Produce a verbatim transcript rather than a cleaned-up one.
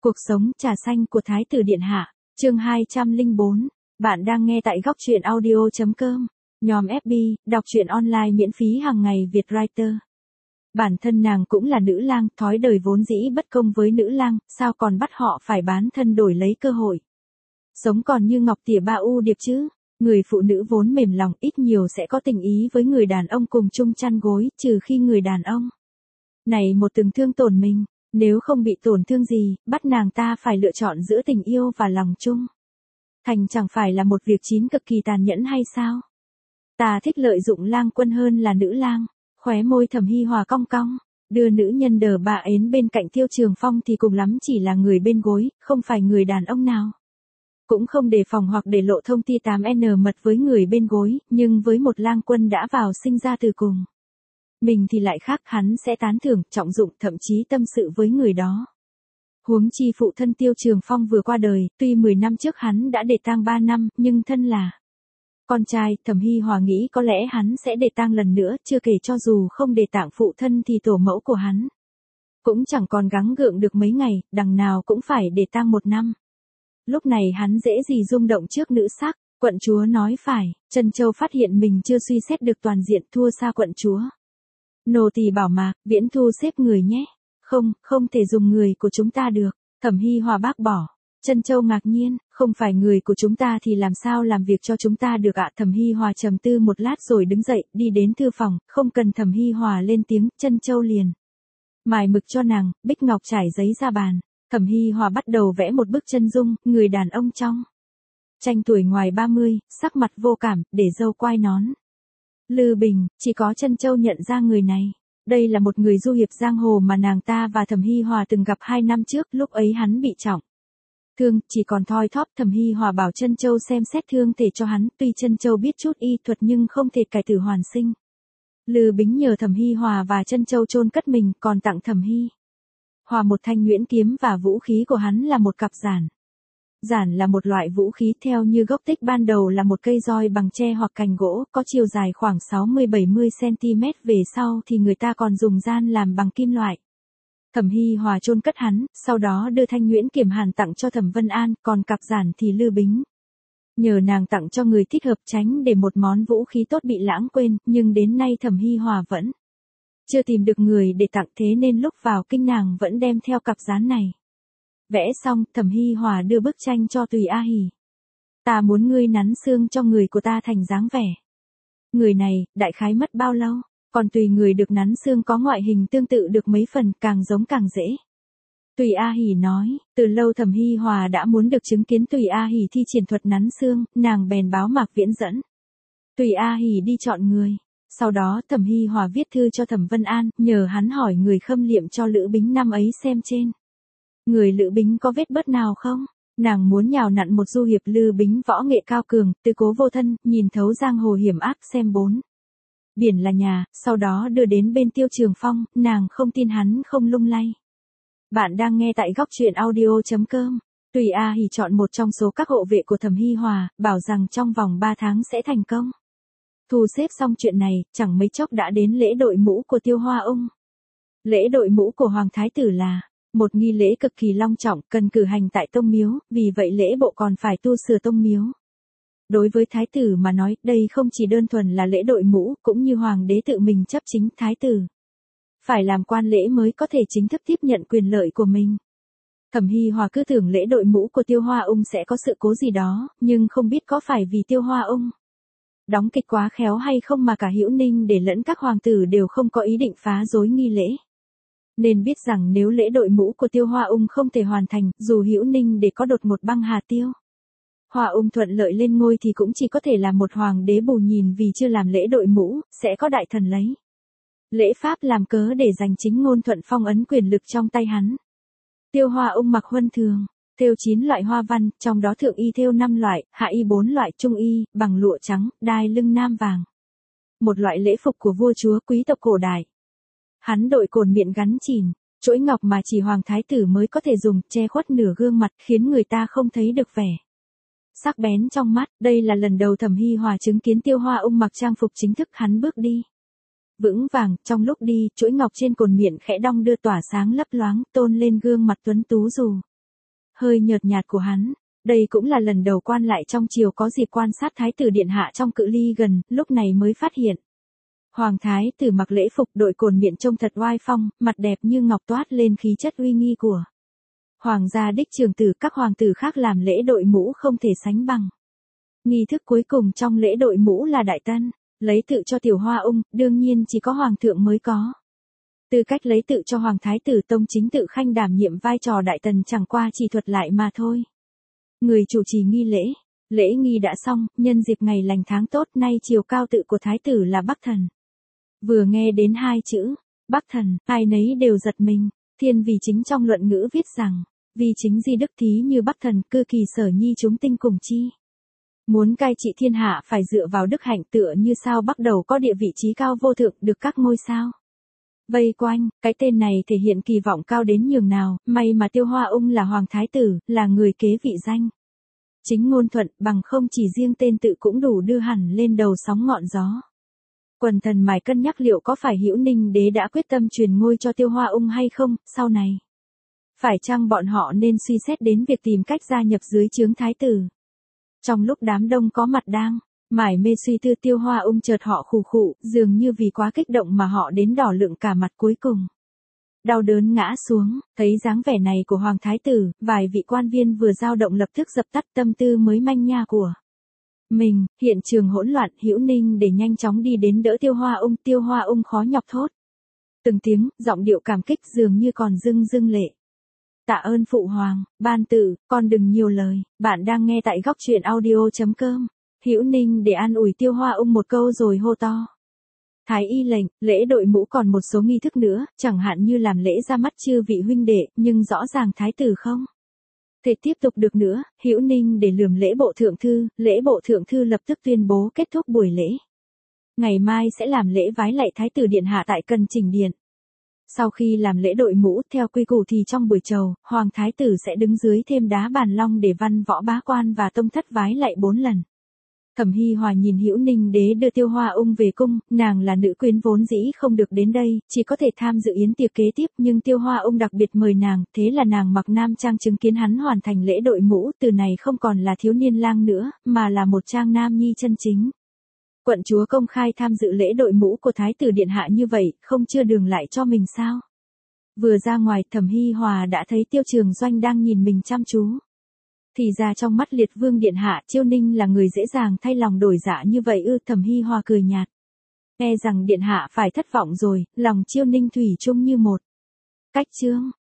Cuộc sống trà xanh của Thái tử Điện Hạ, chương hai trăm lẻ bốn. Bạn đang nghe tại góc truyện audio chấm com. Nhóm ép bê, đọc truyện online miễn phí hàng ngày Việt Writer. Bản thân nàng cũng là nữ lang, thói đời vốn dĩ bất công với nữ lang, sao còn bắt họ phải bán thân đổi lấy cơ hội. Sống còn như ngọc tỉa ba u điệp chứ. Người phụ nữ vốn mềm lòng ít nhiều sẽ có tình ý với người đàn ông cùng chung chăn gối, trừ khi người đàn ông này một từng thương tổn mình. Nếu không bị tổn thương gì, bắt nàng ta phải lựa chọn giữa tình yêu và lòng chung. Thành chẳng phải là một việc chín cực kỳ tàn nhẫn hay sao? Ta thích lợi dụng lang quân hơn là nữ lang. Khóe môi Thẩm Hi Hòa cong cong, đưa nữ nhân đờ bà ến bên cạnh Tiêu Trường Phong thì cùng lắm chỉ là người bên gối, không phải người đàn ông nào. Cũng không đề phòng hoặc để lộ thông tin tám N mật với người bên gối, nhưng với một lang quân đã vào sinh ra từ cùng. Mình thì lại khác, hắn sẽ tán thưởng, trọng dụng, thậm chí tâm sự với người đó. Huống chi phụ thân Tiêu Trường Phong vừa qua đời, tuy mười năm trước hắn đã để tang ba năm, nhưng thân là con trai, Thẩm Hi Hòa nghĩ có lẽ hắn sẽ để tang lần nữa, chưa kể cho dù không để tang phụ thân thì tổ mẫu của hắn cũng chẳng còn gắng gượng được mấy ngày, đằng nào cũng phải để tang một năm. Lúc này hắn dễ gì rung động trước nữ sắc, quận chúa nói phải, Trân Châu phát hiện mình chưa suy xét được toàn diện, thua xa quận chúa. Nô tỳ bảo mà, Viễn thu xếp người nhé. Không, không thể dùng người của chúng ta được. Thẩm Hi Hòa bác bỏ. Trân Châu ngạc nhiên, không phải người của chúng ta thì làm sao làm việc cho chúng ta được ạ? Thẩm Hi Hòa trầm tư một lát rồi đứng dậy, đi đến thư phòng, không cần Thẩm Hi Hòa lên tiếng, Trân Châu liền mài mực cho nàng, bích ngọc trải giấy ra bàn. Thẩm Hi Hòa bắt đầu vẽ một bức chân dung, người đàn ông trong tranh tuổi ngoài ba mươi, sắc mặt vô cảm, để râu quai nón. Lư Bình, chỉ có Trân Châu nhận ra người này. Đây là một người du hiệp giang hồ mà nàng ta và Thẩm Hi Hòa từng gặp hai năm trước, lúc ấy hắn bị trọng thương, chỉ còn thoi thóp. Thẩm Hi Hòa bảo Trân Châu xem xét thương thể cho hắn, tuy Trân Châu biết chút y thuật nhưng không thể cải tử hoàn sinh. Lư Bính nhờ Thẩm Hi Hòa và Trân Châu chôn cất mình, còn tặng Thẩm Hi Hòa một thanh nhuyễn kiếm và vũ khí của hắn là một cặp giản. Giản là một loại vũ khí theo như gốc tích ban đầu là một cây roi bằng tre hoặc cành gỗ, có chiều dài khoảng sáu mươi đến bảy mươi xăng ti mét, về sau thì người ta còn dùng gian làm bằng kim loại. Thẩm Hi Hòa chôn cất hắn, sau đó đưa thanh nhuyễn kiểm hàn tặng cho Thẩm Vân An, còn cặp giản thì Lư Bính nhờ nàng tặng cho người thích hợp, tránh để một món vũ khí tốt bị lãng quên, nhưng đến nay Thẩm Hi Hòa vẫn chưa tìm được người để tặng, thế nên lúc vào kinh nàng vẫn đem theo cặp gián này. Vẽ xong, Thẩm Hi Hòa đưa bức tranh cho Tùy A Hỉ. Ta muốn ngươi nắn xương cho người của ta thành dáng vẻ người này, đại khái mất bao lâu, còn tùy người được nắn xương có ngoại hình tương tự được mấy phần, càng giống càng dễ. Tùy A Hỉ nói, từ lâu Thẩm Hi Hòa đã muốn được chứng kiến Tùy A Hỉ thi triển thuật nắn xương, nàng bèn báo Mạc Viễn dẫn Tùy A Hỉ đi chọn người. Sau đó Thẩm Hi Hòa viết thư cho Thẩm Vân An, nhờ hắn hỏi người khâm liệm cho Lữ Bính năm ấy xem trên người Lữ Bính có vết bớt nào không. Nàng muốn nhào nặn một du hiệp Lư Bính võ nghệ cao cường, tư cố vô thân, nhìn thấu giang hồ hiểm ác, xem bốn biển là nhà, sau đó đưa đến bên Tiêu Trường Phong, nàng không tin hắn không lung lay. Bạn đang nghe tại góc truyện audio chấm com. Tùy A Hỉ chọn một trong số các hộ vệ của Thẩm Hi Hòa, bảo rằng trong vòng ba tháng sẽ thành công. Thu xếp xong chuyện này, chẳng mấy chốc đã đến lễ đội mũ của Tiêu Hoa Ung. Lễ đội mũ của Hoàng Thái Tử là một nghi lễ cực kỳ long trọng, cần cử hành tại tông miếu, vì vậy lễ bộ còn phải tu sửa tông miếu. Đối với Thái tử mà nói, đây không chỉ đơn thuần là lễ đội mũ, cũng như Hoàng đế tự mình chấp chính, Thái tử phải làm quan lễ mới có thể chính thức tiếp nhận quyền lợi của mình. Thẩm Hi Hòa cứ tưởng lễ đội mũ của Tiêu Hoa Ung sẽ có sự cố gì đó, nhưng không biết có phải vì Tiêu Hoa Ung đóng kịch quá khéo hay không mà cả Hữu Ninh để lẫn các hoàng tử đều không có ý định phá rối nghi lễ. Nên biết rằng nếu lễ đội mũ của Tiêu Hoa Ung không thể hoàn thành, dù Hữu Ninh để có đột một băng hà Tiêu Hoa Ung thuận lợi lên ngôi thì cũng chỉ có thể là một hoàng đế bù nhìn, vì chưa làm lễ đội mũ, sẽ có đại thần lấy lễ pháp làm cớ để giành chính ngôn thuận phong ấn quyền lực trong tay hắn. Tiêu Hoa Ung mặc huân thường, thêu chín loại hoa văn, trong đó thượng y thêu năm loại, hạ y bốn loại, trung y bằng lụa trắng, đai lưng nam vàng. Một loại lễ phục của vua chúa quý tộc cổ đại. Hắn đội cồn miệng gắn chìm, chuỗi ngọc mà chỉ Hoàng Thái Tử mới có thể dùng, che khuất nửa gương mặt, khiến người ta không thấy được vẻ sắc bén trong mắt. Đây là lần đầu Thẩm Hi Hòa chứng kiến Tiêu Hoa Ung mặc trang phục chính thức, hắn bước đi vững vàng, trong lúc đi, chuỗi ngọc trên cồn miệng khẽ đong đưa tỏa sáng lấp loáng, tôn lên gương mặt tuấn tú dù hơi nhợt nhạt của hắn. Đây cũng là lần đầu quan lại trong triều có dịp quan sát thái tử điện hạ trong cự ly gần, lúc này mới phát hiện. Hoàng thái tử mặc lễ phục đội cồn miệng trông thật oai phong, mặt đẹp như ngọc toát lên khí chất uy nghi của hoàng gia đích trường tử, các hoàng tử khác làm lễ đội mũ không thể sánh bằng. Nghi thức cuối cùng trong lễ đội mũ là đại tân, lấy tự cho tiểu hoa ung, đương nhiên chỉ có hoàng thượng mới có. Tư cách lấy tự cho hoàng thái tử tông chính tự khanh đảm nhiệm vai trò đại tần chẳng qua chỉ thuật lại mà thôi. Người chủ trì nghi lễ, lễ nghi đã xong, nhân dịp ngày lành tháng tốt nay chiều cao tự của thái tử là Bắc Thần. Vừa nghe đến hai chữ, Bắc Thần, ai nấy đều giật mình, thiên vì chính trong luận ngữ viết rằng, vì chính di đức thí như Bắc Thần cư kỳ sở nhi chúng tinh cùng chi. Muốn cai trị thiên hạ phải dựa vào đức hạnh tựa như sao Bắc đầu có địa vị trí cao vô thượng được các ngôi sao vây quanh, cái tên này thể hiện kỳ vọng cao đến nhường nào, may mà Tiêu Hoa Ung là hoàng thái tử, là người kế vị danh. Chính ngôn thuận, bằng không chỉ riêng tên tự cũng đủ đưa hẳn lên đầu sóng ngọn gió. Quần thần mải cân nhắc liệu có phải Hữu Ninh đế đã quyết tâm truyền ngôi cho Tiêu Hoa Ung hay không, sau này. Phải chăng bọn họ nên suy xét đến việc tìm cách gia nhập dưới trướng thái tử. Trong lúc đám đông có mặt đang mải mê suy tư, Tiêu Hoa Ung chợt họ khù khụ, dường như vì quá kích động mà họ đến đỏ lượng cả mặt, cuối cùng đau đớn ngã xuống. Thấy dáng vẻ này của hoàng thái tử, vài vị quan viên vừa dao động lập tức dập tắt tâm tư mới manh nha của mình. Hiện trường hỗn loạn, Hữu Ninh để nhanh chóng đi đến đỡ Tiêu Hoa Ung. Tiêu Hoa Ung khó nhọc thốt từng tiếng, giọng điệu cảm kích dường như còn rưng rưng lệ. Tạ ơn phụ hoàng, ban tử, con đừng nhiều lời. Bạn đang nghe tại góc truyện audio chấm com. Hữu Ninh để an ủi Tiêu Hoa Ung một câu rồi hô to. Thái y lệnh, lễ đội mũ còn một số nghi thức nữa, chẳng hạn như làm lễ ra mắt chư vị huynh đệ, nhưng rõ ràng thái tử không thể tiếp tục được nữa. Hữu Ninh để lườm lễ bộ thượng thư, lễ bộ thượng thư lập tức tuyên bố kết thúc buổi lễ. Ngày mai sẽ làm lễ vái lạy thái tử điện hạ tại Cần Chỉnh Điện. Sau khi làm lễ đội mũ, theo quy củ thì trong buổi chầu, hoàng thái tử sẽ đứng dưới thêm đá bàn long để văn võ bá quan và tông thất vái lạy bốn lần. Thẩm Hi Hòa nhìn Hữu Ninh đế đưa Tiêu Hoa Ung về cung, nàng là nữ quyến vốn dĩ không được đến đây, chỉ có thể tham dự yến tiệc kế tiếp, nhưng Tiêu Hoa Ung đặc biệt mời nàng, thế là nàng mặc nam trang chứng kiến hắn hoàn thành lễ đội mũ, từ này không còn là thiếu niên lang nữa, mà là một trang nam nhi chân chính. Quận chúa công khai tham dự lễ đội mũ của thái tử điện hạ như vậy, không chưa đường lại cho mình sao? Vừa ra ngoài, Thẩm Hi Hòa đã thấy Tiêu Trường Doanh đang nhìn mình chăm chú. Thì ra trong mắt Liệt Vương điện hạ, Chiêu Ninh là người dễ dàng thay lòng đổi dạ như vậy ư? Thẩm Hi Hòa cười nhạt. E rằng điện hạ phải thất vọng rồi, lòng Chiêu Ninh thủy chung như một cách chương.